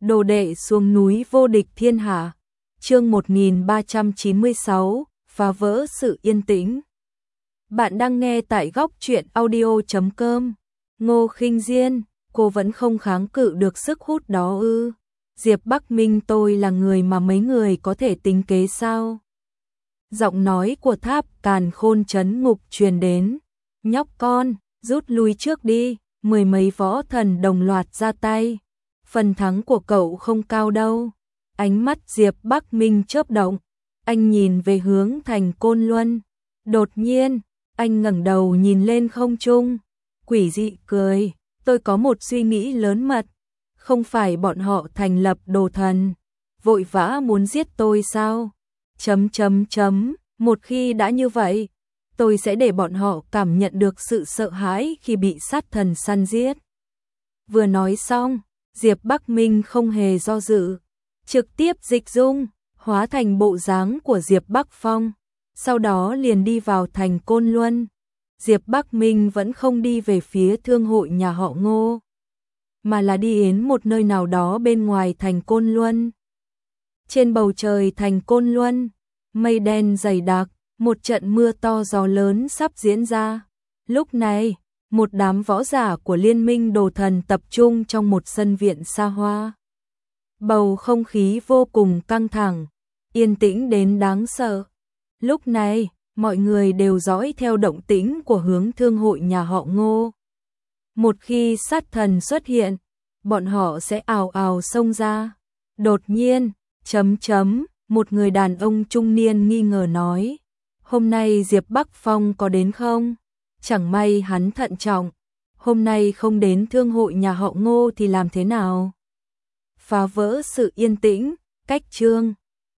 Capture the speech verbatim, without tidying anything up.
Đồ đệ xuống núi vô địch thiên hạ. Chương một nghìn ba trăm chín mươi sáu, phá vỡ sự yên tĩnh. Bạn đang nghe tại góc truyện audio chấm com. Ngô Khinh Diên, cô vẫn không kháng cự được sức hút đó ư? Diệp Bắc Minh, tôi là người mà mấy người có thể tính kế sao? Giọng nói của Tháp Càn Khôn trấn ngục truyền đến. Nhóc con, rút lui trước đi. Mười mấy võ thần đồng loạt ra tay. Phần thắng của cậu không cao đâu. Ánh mắt Diệp Bắc Minh chớp động. Anh nhìn về hướng thành Côn Luân. Đột nhiên, anh ngẩng đầu nhìn lên không trung. Quỷ dị cười. Tôi có một suy nghĩ lớn mật. Không phải bọn họ thành lập đồ thần, vội vã muốn giết tôi sao? Chấm chấm chấm. Một khi đã như vậy, tôi sẽ để bọn họ cảm nhận được sự sợ hãi khi bị sát thần săn giết. Vừa nói xong, Diệp Bắc Minh không hề do dự, trực tiếp dịch dung, hóa thành bộ dáng của Diệp Bắc Phong, sau đó liền đi vào thành Côn Luân. Diệp Bắc Minh vẫn không đi về phía thương hội nhà họ Ngô, mà là đi đến một nơi nào đó bên ngoài thành Côn Luân. Trên bầu trời thành Côn Luân, mây đen dày đặc, một trận mưa to gió lớn sắp diễn ra. Lúc này, một đám võ giả của Liên minh Đồ Thần tập trung trong một sân viện xa hoa. Bầu không khí vô cùng căng thẳng, yên tĩnh đến đáng sợ. Lúc này, mọi người đều dõi theo động tĩnh của hướng thương hội nhà họ Ngô. Một khi sát thần xuất hiện, bọn họ sẽ ào ào xông ra. Đột nhiên, chấm chấm, một người đàn ông trung niên nghi ngờ nói. Hôm nay Diệp Bắc Phong có đến không? Chẳng may hắn thận trọng. Hôm nay không đến thương hội nhà họ Ngô thì làm thế nào? Phá vỡ sự yên tĩnh, cách chương.